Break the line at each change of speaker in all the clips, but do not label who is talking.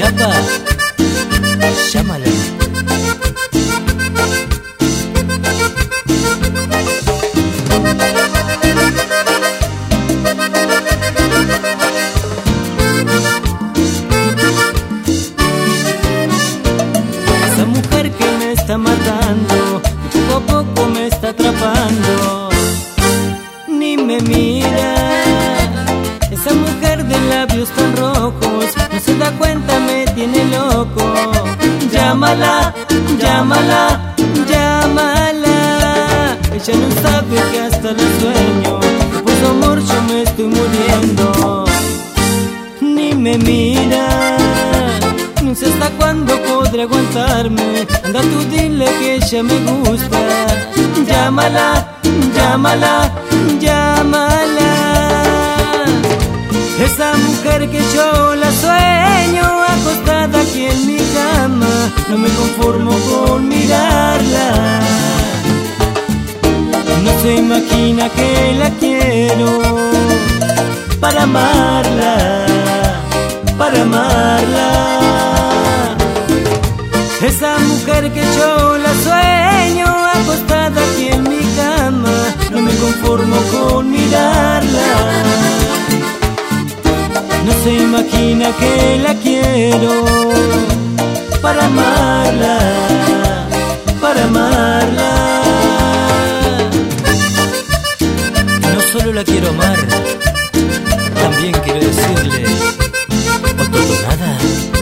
chapa, llámala.
Esa mujer que me está matando, poco a poco me está atrapando, ni me mira. Esa mujer de labios tan rojos, no se da cuenta, me tiene loco. Llámala, llámala, llámala. Ella no sabe que hasta la sueño, por su amor yo me estoy muriendo. Ni me mira, no sé hasta cuándo podré aguantarme. Anda tú dile que ella me gusta. Llámala, llámala, llámala. Esa mujer que yo la sueño acostada aquí en mi cama, no me conformo con mirarla. No se imagina que la quiero para amarla, para amarla. Esa mujer que yo la sueño acostada aquí en mi cama, no me conformo con mirarla. No se imagina que la quiero para amarla, para amarla.
No solo la quiero amar, también quiero decirle, Ototonada.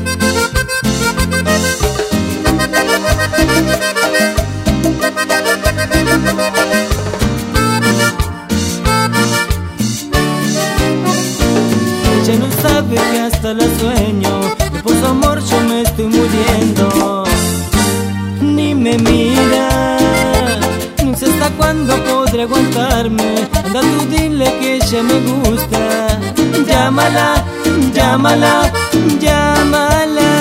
Ella no sabe que hasta la sueño, que por su amor yo me estoy muriendo. Ni me mira, no sé hasta cuándo podré aguantarme. Anda tú dile que ella me gusta. Llámala, llámala, llámala.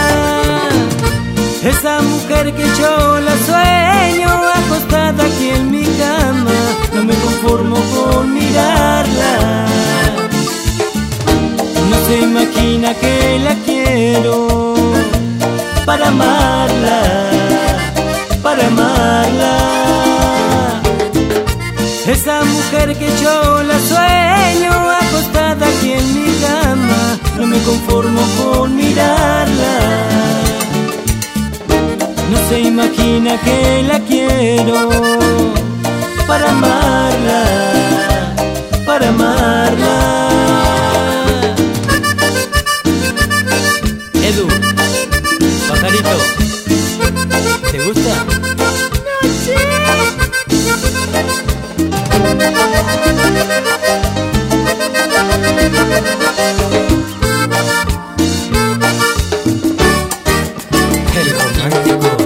Esa mujer que yo la sueño acostada aquí en mi cama, no me conformo con mirarla. No se imagina que la quiero para amarla, para amarla. Esa mujer que yo la sueño acostada aquí en mi cama, no me conformo con mirarla. No se imagina que la quiero para amarla, para amarla.
Edu, pajarito, ¿te gusta?
No sé.
El romántico.